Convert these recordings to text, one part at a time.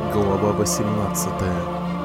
Глава 18.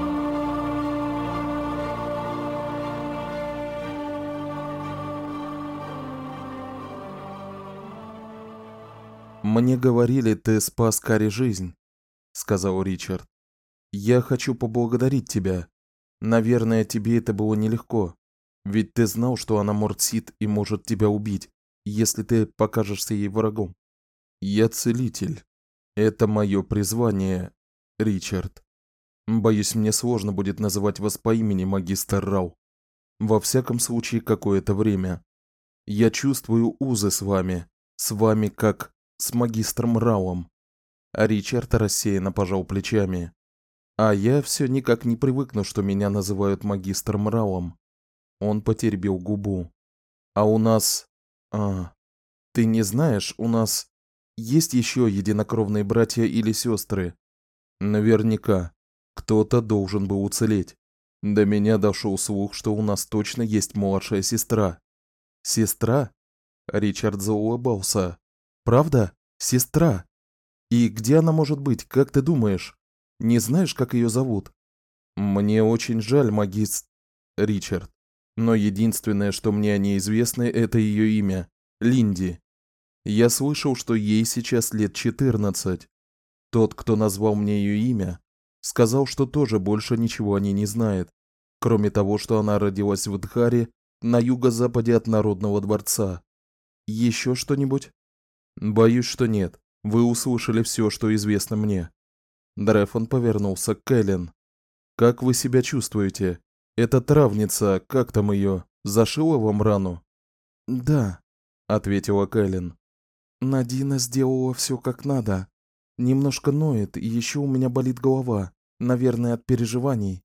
«Мне говорили, ты спас Кари жизнь», — сказал Ричард. «Я хочу поблагодарить тебя. Наверное, тебе это было нелегко, ведь ты знал, что она Мортсит и может тебя убить, если ты покажешься ей врагом. Я целитель. Это мое призвание, Ричард. Боюсь, мне сложно будет называть вас по имени, магистр Рау. Во всяком случае, какое-то время. Я чувствую узы с вами как с магистром Рауом». А Ричард рассеянно пожал плечами. «А я все никак не привыкну, что меня называют магистром Рауом». Он потеребил губу. «А у нас... ты не знаешь, у нас есть еще единокровные братья или сестры? Наверняка. Кто-то должен был уцелеть. До меня дошел слух, что у нас точно есть младшая сестра». «Сестра?» Ричард заулыбался. «Правда? Сестра? И где она может быть, как ты думаешь? Не знаешь, как ее зовут?» «Мне очень жаль, Ричард. Но единственное, что мне о ней известно, это ее имя – Линди. Я слышал, что ей сейчас лет 14. Тот, кто назвал мне ее имя, сказал, что тоже больше ничего о ней не знает, кроме того, что она родилась в Дхаре на юго-западе от Народного дворца. Еще что-нибудь?» «Боюсь, что нет. Вы услышали все, что известно мне». Дрефон повернулся к Кэлен. «Как вы себя чувствуете? Эта травница, как там ее, зашила вам рану?» «Да», — ответила Кэлен. «Надина сделала все как надо. Немножко ноет, и еще у меня болит голова, наверное, от переживаний.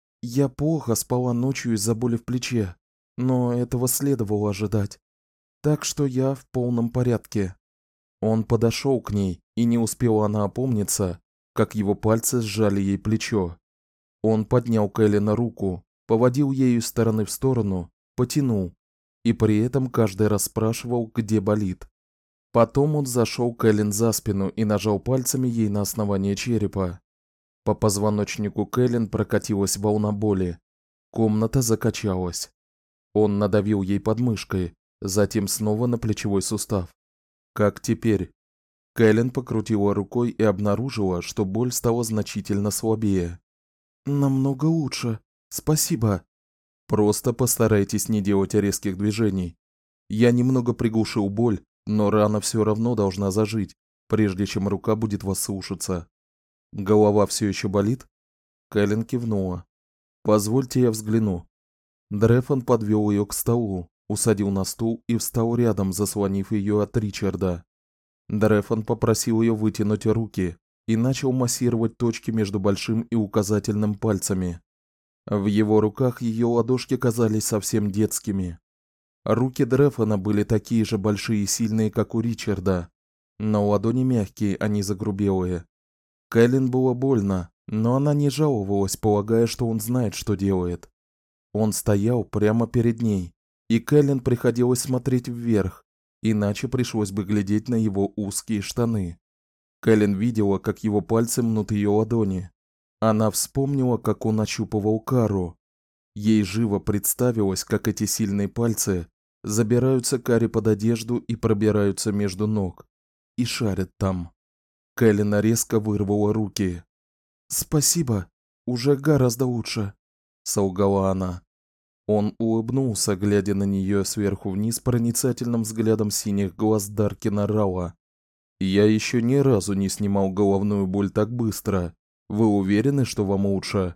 Я плохо спала ночью из-за боли в плече, но этого следовало ожидать. Так что я в полном порядке». Он подошел к ней, и не успела она опомниться, как его пальцы сжали ей плечо. Он поднял Кэлен руку, поводил ею из стороны в сторону, потянул, и при этом каждый раз спрашивал, где болит. Потом он зашел Кэлен за спину и нажал пальцами ей на основание черепа. По позвоночнику Кэлен прокатилась волна боли. Комната закачалась. Он надавил ей подмышкой, затем снова на плечевой сустав. «Как теперь?» Кэлен покрутила рукой и обнаружила, что боль стала значительно слабее. «Намного лучше. Спасибо». «Просто постарайтесь не делать резких движений. Я немного приглушил боль, но рана все равно должна зажить, прежде чем рука будет вас слушаться. Голова все еще болит?» Кэлен кивнула. «Позвольте я взгляну». Дрефон подвел ее к столу, усадил на стул и встал рядом, заслонив ее от Ричарда. Дрефон попросил ее вытянуть руки и начал массировать точки между большим и указательным пальцами. В его руках ее ладошки казались совсем детскими. Руки Дрефона были такие же большие и сильные, как у Ричарда, но ладони мягкие, а не загрубелые. Кэлен было больно, но она не жаловалась, полагая, что он знает, что делает. Он стоял прямо перед ней, и Кэлен приходилось смотреть вверх, иначе пришлось бы глядеть на его узкие штаны. Кэлен видела, как его пальцы мнут ее ладони. Она вспомнила, как он ощупывал Кару. Ей живо представилось, как эти сильные пальцы забираются Каре под одежду и пробираются между ног. И шарят там. Кэлен резко вырвала руки. «Спасибо, уже гораздо лучше», — солгала она. Он улыбнулся, глядя на нее сверху вниз проницательным взглядом синих глаз Даркина Рауа. «Я еще ни разу не снимал головную боль так быстро. Вы уверены, что вам лучше?»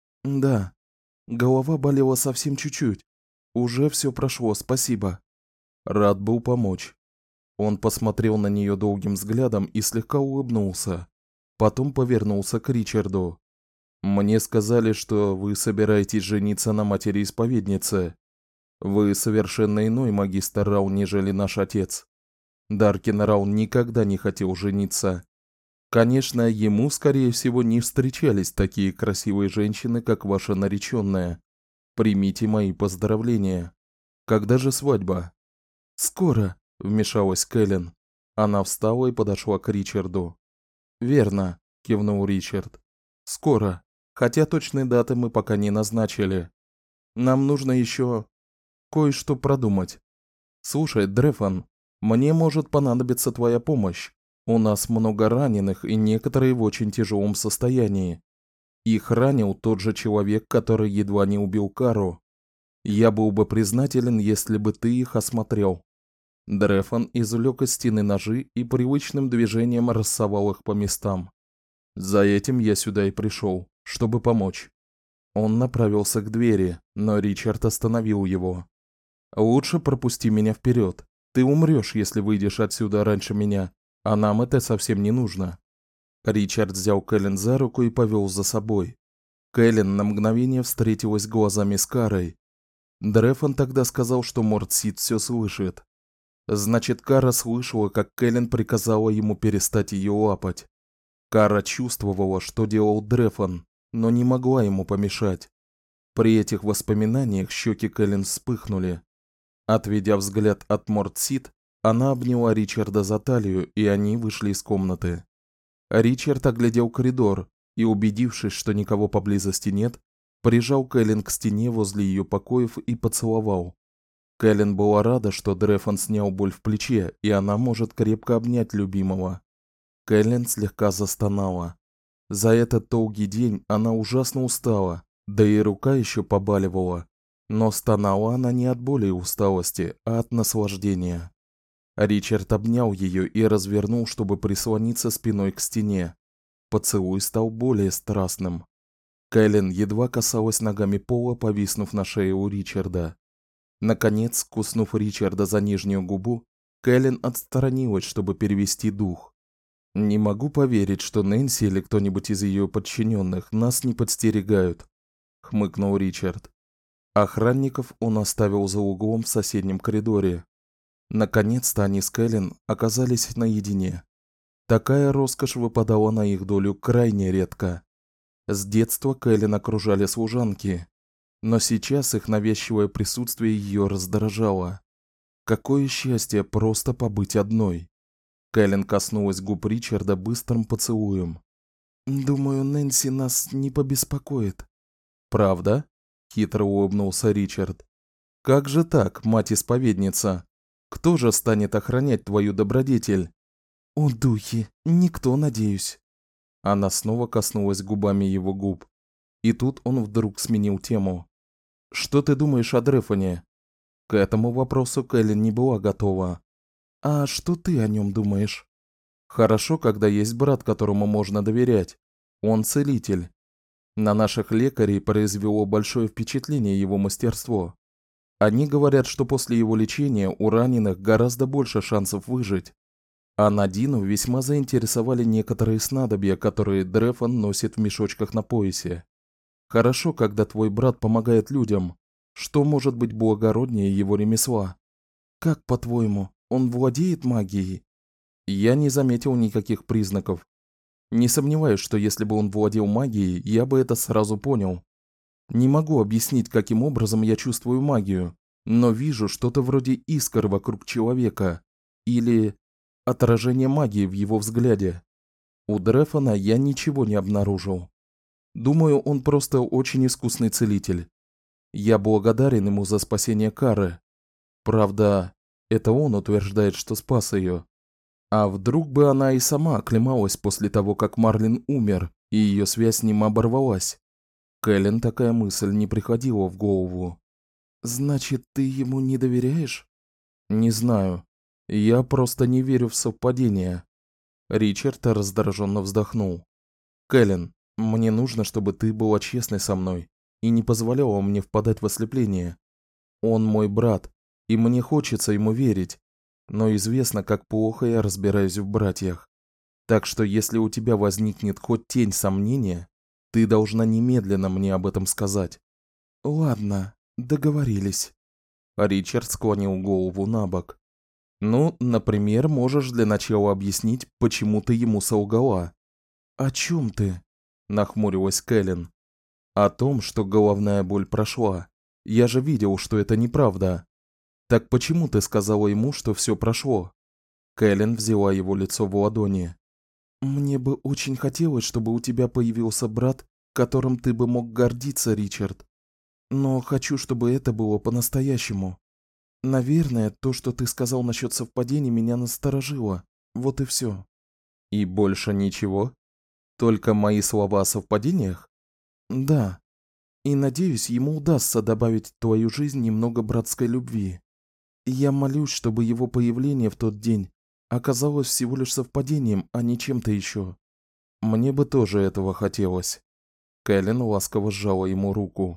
«Да. Голова болела совсем чуть-чуть. Уже все прошло, спасибо». Рад был помочь. Он посмотрел на нее долгим взглядом и слегка улыбнулся. Потом повернулся к Ричарду. «Мне сказали, что вы собираетесь жениться на матери-исповеднице. Вы совершенно иной магистр Рау, нежели наш отец. Даркин Рау никогда не хотел жениться. Конечно, ему, скорее всего, не встречались такие красивые женщины, как ваша нареченная. Примите мои поздравления. Когда же свадьба?» «Скоро», — вмешалась Кэлен. Она встала и подошла к Ричарду. «Верно», — кивнул Ричард. Скоро. Хотя точной даты мы пока не назначили. Нам нужно еще кое-что продумать. Слушай, Дрефон, мне может понадобиться твоя помощь. У нас много раненых и некоторые в очень тяжелом состоянии. Их ранил тот же человек, который едва не убил Кару. Я был бы признателен, если бы ты их осмотрел. Дрефон извлек из стены ножи и привычным движением рассовал их по местам. За этим я сюда и пришел, чтобы помочь. Он направился к двери, но Ричард остановил его. Лучше пропусти меня вперед. Ты умрешь, если выйдешь отсюда раньше меня, а нам это совсем не нужно. Ричард взял Кэлен за руку и повел за собой. Кэлен на мгновение встретилась глазами с Карой. Дрефон тогда сказал, что Мортсид все слышит. Значит, Кара слышала, как Кэлен приказала ему перестать ее лапать. Кара чувствовала, что делал Дрефон, но не могла ему помешать. При этих воспоминаниях щеки Кэлен вспыхнули. Отведя взгляд от Мортсид, она обняла Ричарда за талию, и они вышли из комнаты. Ричард оглядел коридор и, убедившись, что никого поблизости нет, прижал Кэлен к стене возле ее покоев и поцеловал. Кэлен была рада, что Дрефон снял боль в плече, и она может крепко обнять любимого. Кэлен слегка застонала. За этот долгий день она ужасно устала, да и рука еще побаливала. Но стонала она не от боли и усталости, а от наслаждения. Ричард обнял ее и развернул, чтобы прислониться спиной к стене. Поцелуй стал более страстным. Кэлен едва касалась ногами пола, повиснув на шее у Ричарда. Наконец, куснув Ричарда за нижнюю губу, Кэлен отстранилась, чтобы перевести дух. «Не могу поверить, что Нэнси или кто-нибудь из ее подчиненных нас не подстерегают», — хмыкнул Ричард. Охранников он оставил за углом в соседнем коридоре. Наконец-то они с Кэлен оказались наедине. Такая роскошь выпадала на их долю крайне редко. С детства Кэлен окружали служанки, но сейчас их навязчивое присутствие ее раздражало. Какое счастье просто побыть одной. Кэлен коснулась губ Ричарда быстрым поцелуем. «Думаю, Нэнси нас не побеспокоит». «Правда?» — хитро улыбнулся Ричард. «Как же так, мать-исповедница? Кто же станет охранять твою добродетель?» «О, духи, никто, надеюсь». Она снова коснулась губами его губ. И тут он вдруг сменил тему. «Что ты думаешь о Дрефоне?» К этому вопросу Кэлен не была готова. «А что ты о нем думаешь?» «Хорошо, когда есть брат, которому можно доверять. Он целитель. На наших лекарей произвело большое впечатление его мастерство. Они говорят, что после его лечения у раненых гораздо больше шансов выжить. А Надину весьма заинтересовали некоторые снадобья, которые Дрефон носит в мешочках на поясе. Хорошо, когда твой брат помогает людям. Что может быть благороднее его ремесла? Как, по-твоему, он владеет магией?» Я не заметил никаких признаков. Не сомневаюсь, что если бы он владел магией, я бы это сразу понял. Не могу объяснить, каким образом я чувствую магию, но вижу что-то вроде искр вокруг человека или отражение магии в его взгляде. У Дрефона я ничего не обнаружил. Думаю, он просто очень искусный целитель. Я благодарен ему за спасение Кары. Правда, это он утверждает, что спас ее. А вдруг бы она и сама оклемалась после того, как Марлин умер, и ее связь с ним оборвалась? Кэлен такая мысль не приходила в голову. «Значит, ты ему не доверяешь?» «Не знаю. Я просто не верю в совпадения». Ричард раздраженно вздохнул. «Кэлен, мне нужно, чтобы ты была честной со мной и не позволяла мне впадать в ослепление. Он мой брат, и мне хочется ему верить, но известно, как плохо я разбираюсь в братьях. Так что если у тебя возникнет хоть тень сомнения, ты должна немедленно мне об этом сказать». «Ладно, договорились». Ричард склонил голову набок. «Ну, например, можешь для начала объяснить, почему ты ему солгала». «О чем ты?» – нахмурилась Кэлен. «О том, что головная боль прошла. Я же видел, что это неправда. Так почему ты сказала ему, что все прошло?» Кэлен взяла его лицо в ладони. Мне бы очень хотелось, чтобы у тебя появился брат, которым ты бы мог гордиться, Ричард. Но хочу, чтобы это было по-настоящему. Наверное, то, что ты сказал насчет совпадений, меня насторожило. Вот и все. И больше ничего? Только мои слова о совпадениях? Да. И надеюсь, ему удастся добавить в твою жизнь немного братской любви. Я молюсь, чтобы его появление в тот день оказалось всего лишь совпадением, а не чем-то еще. Мне бы тоже этого хотелось. Кэлен ласково сжала ему руку.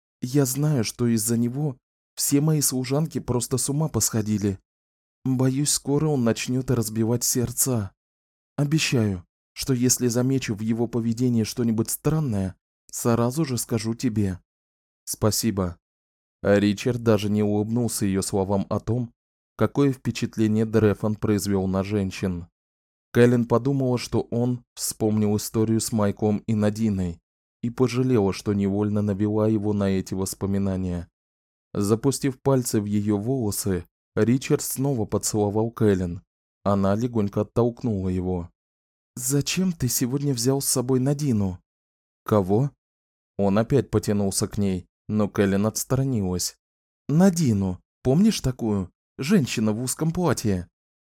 Я знаю, что из-за него все мои служанки просто с ума посходили. Боюсь, скоро он начнет разбивать сердца. Обещаю, что если замечу в его поведении что-нибудь странное, сразу же скажу тебе. Спасибо. А Ричард даже не улыбнулся ее словам о том, какое впечатление Дрефон произвел на женщин. Кэлен подумала, что он вспомнил историю с Майком и Надиной и пожалела, что невольно навела его на эти воспоминания. Запустив пальцы в ее волосы, Ричард снова поцеловал Кэлен. Она легонько оттолкнула его. «Зачем ты сегодня взял с собой Надину?» «Кого?» Он опять потянулся к ней, но Кэлен отстранилась. «Надину, помнишь такую? Женщина в узком платье».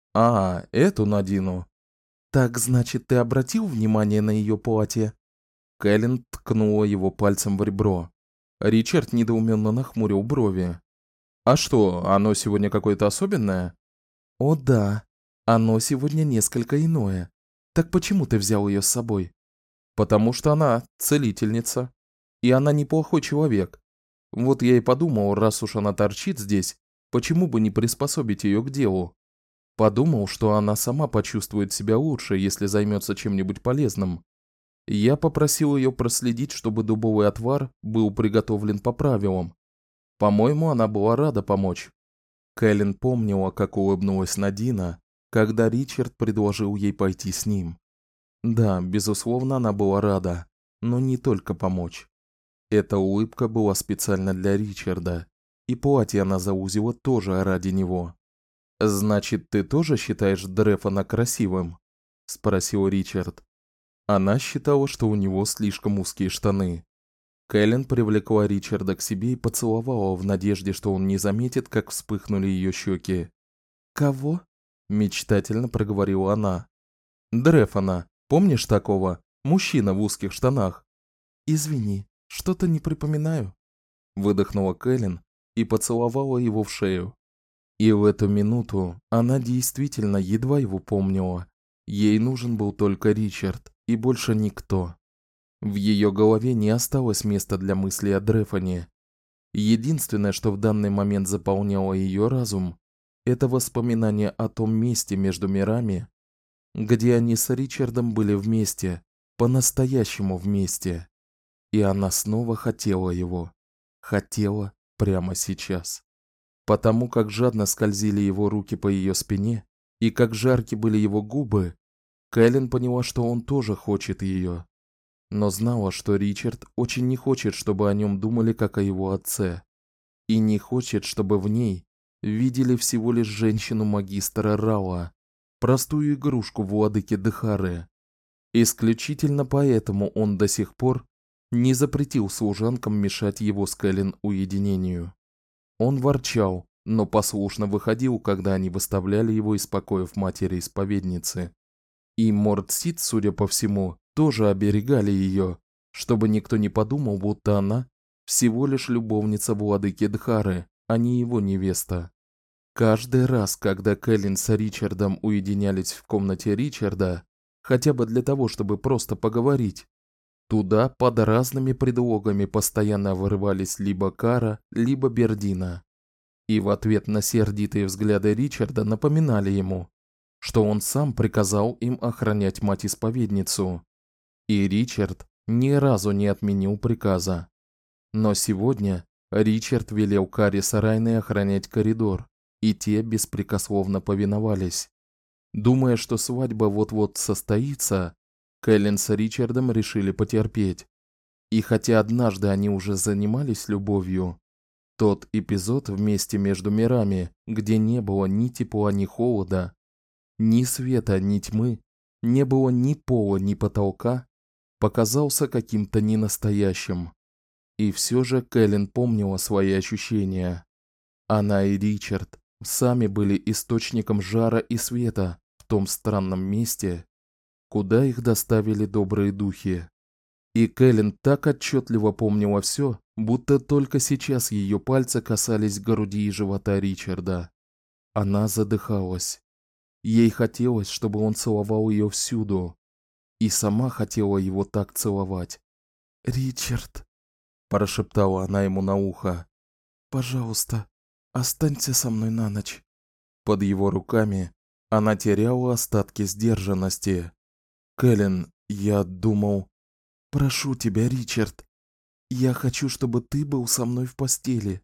«А, эту Надину». «Так, значит, ты обратил внимание на ее платье?» Кэлен ткнула его пальцем в ребро. Ричард недоуменно нахмурил брови. «А что, оно сегодня какое-то особенное?» «О да, оно сегодня несколько иное. Так почему ты взял ее с собой?» «Потому что она целительница. И она неплохой человек. Вот я и подумал, раз уж она торчит здесь, почему бы не приспособить ее к делу? Подумал, что она сама почувствует себя лучше, если займется чем-нибудь полезным. Я попросил ее проследить, чтобы дубовый отвар был приготовлен по правилам. По-моему, она была рада помочь». Кэлен помнила, как улыбнулась Надина, когда Ричард предложил ей пойти с ним. Да, безусловно, она была рада, но не только помочь. Эта улыбка была специально для Ричарда, и платье она заузила тоже ради него. «Значит, ты тоже считаешь Дрефона красивым?» – спросил Ричард. Она считала, что у него слишком узкие штаны. Кэлен привлекла Ричарда к себе и поцеловала в надежде, что он не заметит, как вспыхнули ее щеки. «Кого?» – мечтательно проговорила она. «Дрефона. Помнишь такого? Мужчина в узких штанах». «Извини, что-то не припоминаю», – выдохнула Кэлен и поцеловала его в шею. И в эту минуту она действительно едва его помнила. Ей нужен был только Ричард и больше никто. В ее голове не осталось места для мыслей о Дрефоне. Единственное, что в данный момент заполняло ее разум, это воспоминание о том месте между мирами, где они с Ричардом были вместе, по-настоящему вместе. И она снова хотела его. Хотела прямо сейчас. Потому как жадно скользили его руки по ее спине, и как жарки были его губы, Кэлен поняла, что он тоже хочет ее. Но знала, что Ричард очень не хочет, чтобы о нем думали как о его отце. И не хочет, чтобы в ней видели всего лишь женщину магистра Рауа, простую игрушку владыки Дхары. Исключительно поэтому он до сих пор не запретил служанкам мешать его с Кэлен уединению. Он ворчал, но послушно выходил, когда они выставляли его из покоев матери-исповедницы. И Мортсид, судя по всему, тоже оберегали ее, чтобы никто не подумал, будто она всего лишь любовница владыки Дхары, а не его невеста. Каждый раз, когда Кэлен с Ричардом уединялись в комнате Ричарда, хотя бы для того, чтобы просто поговорить, туда под разными предлогами постоянно вырывались либо Кара, либо Бердина. И в ответ на сердитые взгляды Ричарда напоминали ему, что он сам приказал им охранять мать-исповедницу. И Ричард ни разу не отменил приказа. Но сегодня Ричард велел Каре с Райной охранять коридор, и те беспрекословно повиновались. Думая, что свадьба вот-вот состоится, Кэлен с Ричардом решили потерпеть. И хотя однажды они уже занимались любовью, тот эпизод в месте между мирами, где не было ни тепла, ни холода, ни света, ни тьмы, не было ни пола, ни потолка, показался каким-то ненастоящим. И все же Кэлен помнила свои ощущения. Она и Ричард сами были источником жара и света в том странном месте, куда их доставили добрые духи. И Кэлен так отчетливо помнила все, будто только сейчас ее пальцы касались груди и живота Ричарда. Она задыхалась. Ей хотелось, чтобы он целовал ее всюду, и сама хотела его так целовать. "Ричард", прошептала она ему на ухо. "Пожалуйста, останься со мной на ночь". Под его руками она теряла остатки сдержанности. "Кэлен, я думал, прошу тебя, Ричард. Я хочу, чтобы ты был со мной в постели,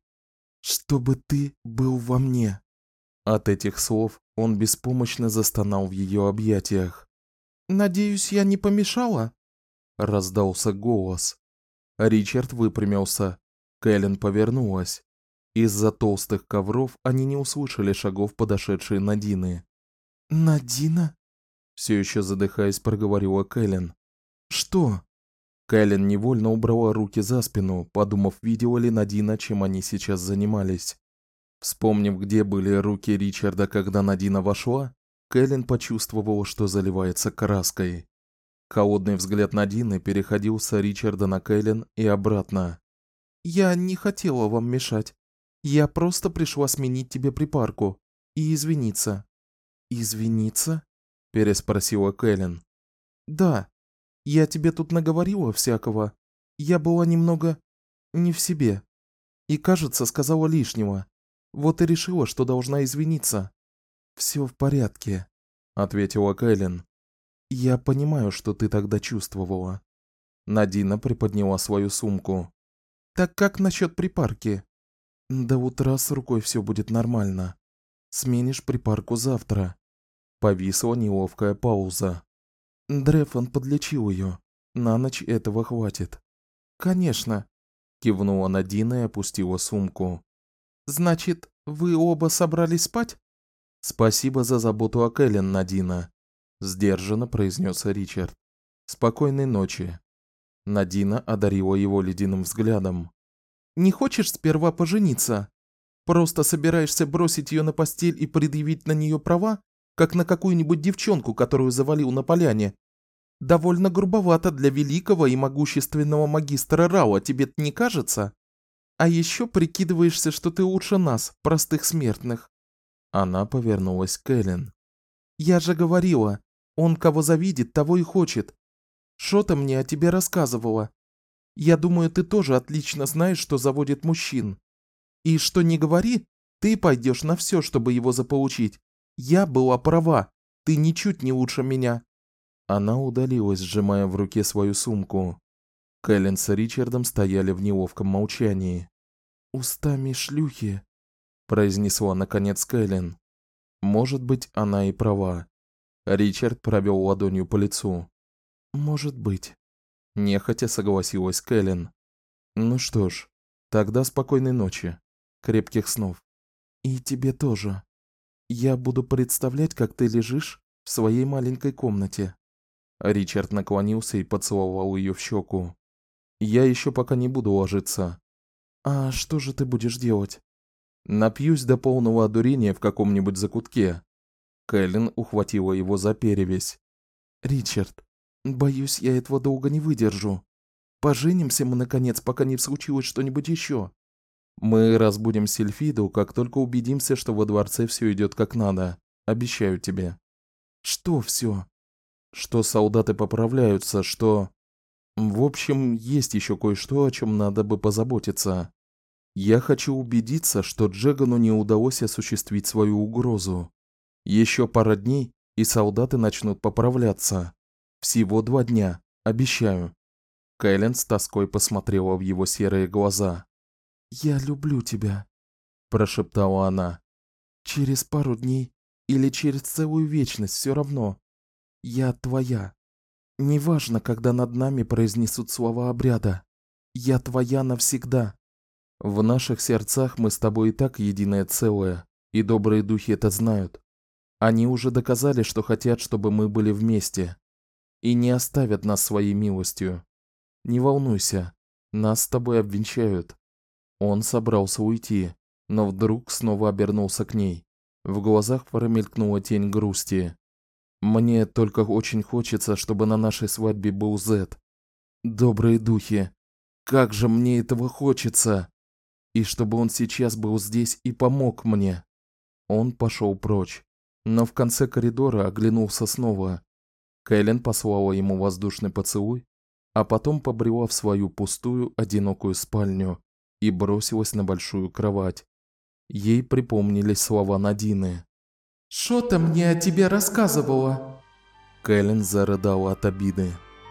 чтобы ты был во мне". От этих слов он беспомощно застонал в ее объятиях. "Надеюсь, я не помешала?" раздался голос. Ричард выпрямился. Кэлен повернулась. Из-за толстых ковров они не услышали шагов подошедшей Надины. "Надина?" все еще задыхаясь, проговорила Кэлен. "Что?" Кэлен невольно убрала руки за спину, подумав, видела ли Надина, чем они сейчас занимались. Вспомнив, где были руки Ричарда, когда Надина вошла, Кэлен почувствовала, что заливается краской. Холодный взгляд Надины переходил с Ричарда на Кэлен и обратно. "Я не хотела вам мешать. Я просто пришла сменить тебе припарку и извиниться". "Извиниться?" переспросила Кэлен. "Да. Я тебе тут наговорила всякого. Я была немного не в себе. И, кажется, сказала лишнего. Вот и решила, что должна извиниться". "Все в порядке", ответила Кэлен. "Я понимаю, что ты тогда чувствовала". Надина приподняла свою сумку. "Так как насчет припарки?" "До утра с рукой все будет нормально. Сменишь припарку завтра". Повисла неловкая пауза. "Дрефон подлечил ее. На ночь этого хватит". "Конечно", кивнула Надина и опустила сумку. "Значит, вы оба собрались спать?" "Спасибо за заботу о Кэлен, Надина", сдержанно произнес Ричард. "Спокойной ночи". Надина одарила его ледяным взглядом. "Не хочешь сперва пожениться? Просто собираешься бросить ее на постель и предъявить на нее права, как на какую-нибудь девчонку, которую завалил на поляне? Довольно грубовато для великого и могущественного магистра Рауа, тебе не кажется? А еще прикидываешься, что ты лучше нас, простых смертных". Она повернулась к Кэлен. "Я же говорила, он кого завидит, того и хочет. Шота мне о тебе рассказывала. Я думаю, ты тоже отлично знаешь, что заводит мужчин. И что ни говори, ты пойдешь на все, чтобы его заполучить. Я была права, ты ничуть не лучше меня". Она удалилась, сжимая в руке свою сумку. Кэлен с Ричардом стояли в неловком молчании. "Устами шлюхи", произнесла наконец Кэлен. Может быть, она и права. Ричард провел ладонью по лицу. "Может быть", нехотя согласилась Кэлен. "Ну что ж, тогда спокойной ночи, крепких снов. И тебе тоже. Я буду представлять, как ты лежишь в своей маленькой комнате". Ричард наклонился и поцеловал ее в щеку. "Я еще пока не буду ложиться". "А что же ты будешь делать?" "Напьюсь до полного одурения в каком-нибудь закутке". Кэлен ухватила его за перевязь. "Ричард, боюсь, я этого долго не выдержу. Поженимся мы наконец, пока не случилось что-нибудь еще". "Мы разбудим Сильфиду, как только убедимся, что во дворце все идет как надо. Обещаю тебе". "Что все?" "Что солдаты поправляются, что... В общем, есть еще кое-что, о чем надо бы позаботиться. Я хочу убедиться, что Джегану не удалось осуществить свою угрозу. Еще пара дней, и солдаты начнут поправляться. Всего 2 дня, обещаю". Кэлен с тоской посмотрела в его серые глаза. "Я люблю тебя", прошептала она. "Через пару дней или через целую вечность, все равно. Я твоя. Неважно, когда над нами произнесут слова обряда. Я твоя навсегда. В наших сердцах мы с тобой и так единое целое, и добрые духи это знают. Они уже доказали, что хотят, чтобы мы были вместе, и не оставят нас своей милостью. Не волнуйся, нас с тобой обвенчают». Он собрался уйти, но вдруг снова обернулся к ней. В глазах промелькнула тень грусти. «Мне только очень хочется, чтобы на нашей свадьбе был Зет. Добрые духи, как же мне этого хочется! И чтобы он сейчас был здесь и помог мне». Он пошел прочь, но в конце коридора оглянулся снова. Кэлен послала ему воздушный поцелуй, а потом побрела в свою пустую, одинокую спальню и бросилась на большую кровать. Ей припомнились слова Надины. «Шо-то мне о тебе рассказывала?» Кэлен зарыдала от обиды.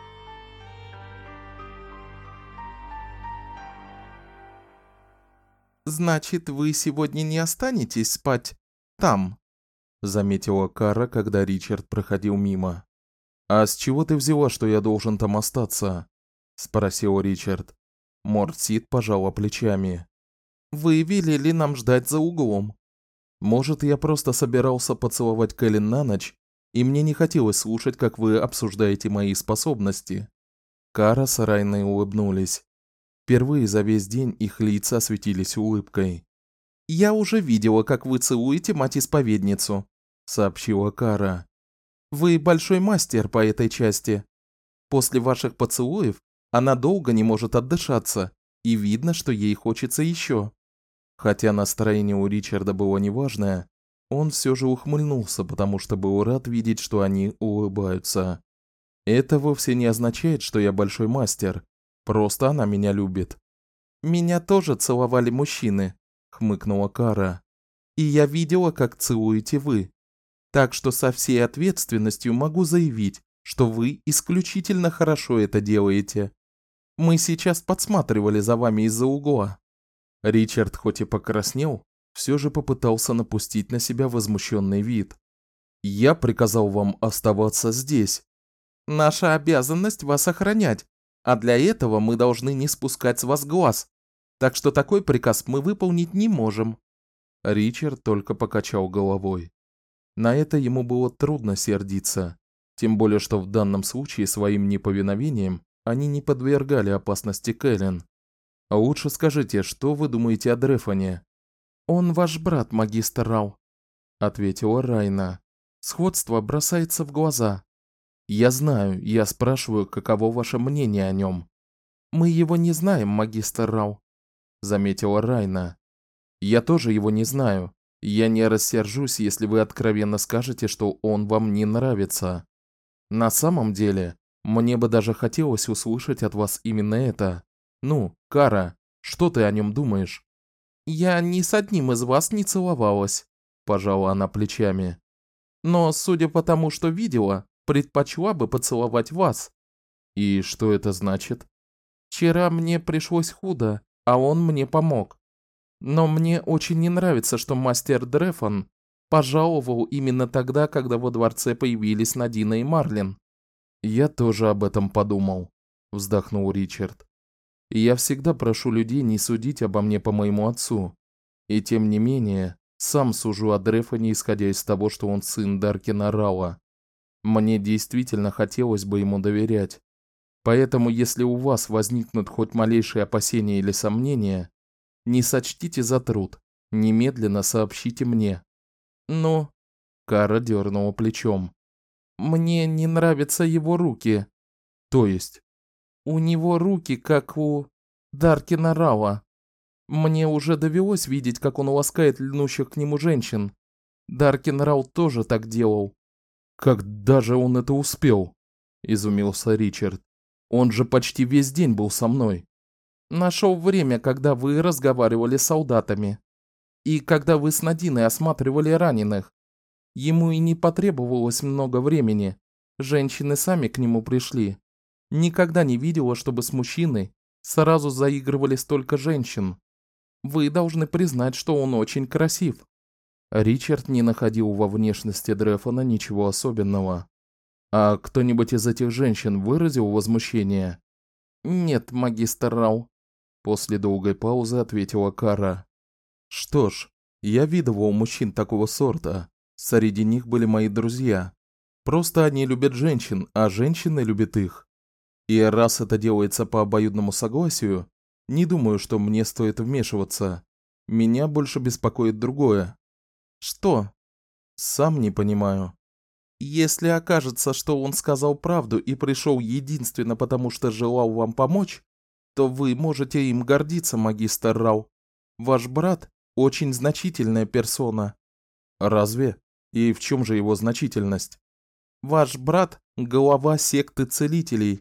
«Значит, вы сегодня не останетесь спать там?» Заметила Кара, когда Ричард проходил мимо. «А с чего ты взяла, что я должен там остаться?» Спросил Ричард. Мортсид пожала плечами. «Вы велели нам ждать за углом». «Может, я просто собирался поцеловать Кэлен на ночь, и мне не хотелось слушать, как вы обсуждаете мои способности». Кара с Райной улыбнулись. Впервые за весь день их лица светились улыбкой. «Я уже видела, как вы целуете мать-исповедницу», — сообщила Кара. «Вы большой мастер по этой части. После ваших поцелуев она долго не может отдышаться, и видно, что ей хочется еще». Хотя настроение у Ричарда было неважное, он все же ухмыльнулся, потому что был рад видеть, что они улыбаются. «Это вовсе не означает, что я большой мастер. Просто она меня любит». «Меня тоже целовали мужчины», — хмыкнула Кара. «И я видела, как целуете вы. Так что со всей ответственностью могу заявить, что вы исключительно хорошо это делаете. Мы сейчас подсматривали за вами из-за угла». Ричард хоть и покраснел, все же попытался напустить на себя возмущенный вид. «Я приказал вам оставаться здесь». «Наша обязанность вас охранять, а для этого мы должны не спускать с вас глаз. Так что такой приказ мы выполнить не можем». Ричард только покачал головой. На это ему было трудно сердиться, тем более что в данном случае своим неповиновением они не подвергали опасности Кэлен. «А лучше скажите, что вы думаете о Дрефоне?» «Он ваш брат, магистр Рау», — ответила Райна. «Сходство бросается в глаза». «Я знаю, я спрашиваю, каково ваше мнение о нем?» «Мы его не знаем, магистр Рау», — заметила Райна. «Я тоже его не знаю. Я не рассержусь, если вы откровенно скажете, что он вам не нравится. На самом деле, мне бы даже хотелось услышать от вас именно это. Ну, Кара, что ты о нем думаешь?» «Я ни с одним из вас не целовалась», – пожала она плечами. «Но, судя по тому, что видела, предпочла бы поцеловать вас». «И что это значит?» «Вчера мне пришлось худо, а он мне помог. Но мне очень не нравится, что мастер Дрефон пожаловал именно тогда, когда во дворце появились Надина и Марлин». «Я тоже об этом подумал», – вздохнул Ричард. «И я всегда прошу людей не судить обо мне по моему отцу. И тем не менее, сам сужу о Дрефоне, исходя из того, что он сын Даркина Рауа. Мне действительно хотелось бы ему доверять. Поэтому, если у вас возникнут хоть малейшие опасения или сомнения, не сочтите за труд, немедленно сообщите мне». «Ну?» – Кара дернула плечом. «Мне не нравятся его руки». «То есть?» «У него руки, как у Даркина Рауа. Мне уже довелось видеть, как он ласкает льнущих к нему женщин. Даркин Рау тоже так делал». «Когда же он это успел?» – изумился Ричард. «Он же почти весь день был со мной». «Нашел время, когда вы разговаривали с солдатами. И когда вы с Надиной осматривали раненых. Ему и не потребовалось много времени. Женщины сами к нему пришли. Никогда не видела, чтобы с мужчиной сразу заигрывали столько женщин. Вы должны признать, что он очень красив». Ричард не находил во внешности Дрефона ничего особенного. «А кто-нибудь из этих женщин выразил возмущение?» «Нет, магистр Рау», – после долгой паузы ответила Кара. «Что ж, я видывал мужчин такого сорта, Среди них были мои друзья. Просто они любят женщин, а женщины любят их. И раз это делается по обоюдному согласию, не думаю, что мне стоит вмешиваться. Меня больше беспокоит другое. Что? Сам не понимаю. Если окажется, что он сказал правду и пришел единственно потому, что желал вам помочь, то вы можете им гордиться, магистр Рау. Ваш брат очень значительная персона. Разве? И в чем же его значительность? Ваш брат – глава секты целителей.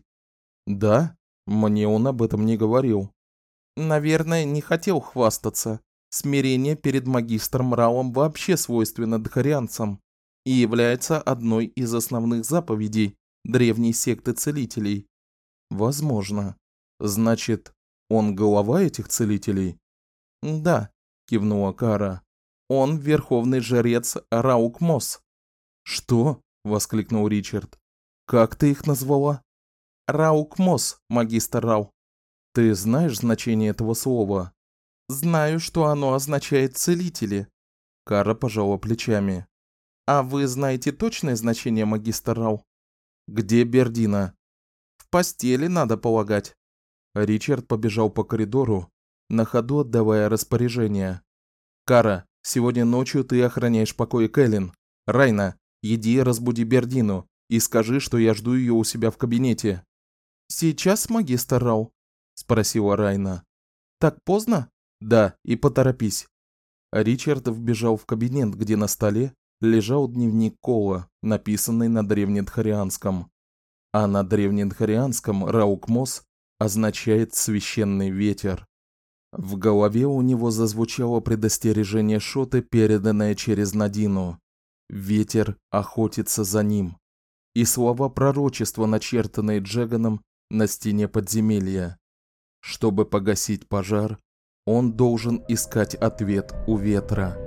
Да? Мне он об этом не говорил. Наверное, не хотел хвастаться. Смирение перед магистром Раом вообще свойственно дхарианцам и является одной из основных заповедей древней секты целителей. Возможно. Значит, он глава этих целителей? Да, кивнула Кара. Он верховный жрец Раукмос. Что? Воскликнул Ричард. Как ты их назвала? Раукмос, магистр Рау. Ты знаешь значение этого слова? Знаю, что оно означает целители. Кара пожала плечами. А вы знаете точное значение, магистр Рау? Где Бердина? В постели, надо полагать. Ричард побежал по коридору, на ходу отдавая распоряжения. Кара, сегодня ночью ты охраняешь покои Кэлен. Райна, иди разбуди Бердину и скажи, что я жду ее у себя в кабинете. Сейчас, магистр Рау? Спросила Райна. Так поздно? Да, и поторопись. Ричард вбежал в кабинет, где на столе лежал дневник Кола, написанный на древнедхарианском. А на древнедхарианском Раукмос означает «священный ветер». В голове у него зазвучало предостережение Шоты, переданное через Надину. Ветер охотится за ним. И слова пророчества, начертанные Джеганом на стене подземелья. Чтобы погасить пожар, он должен искать ответ у ветра.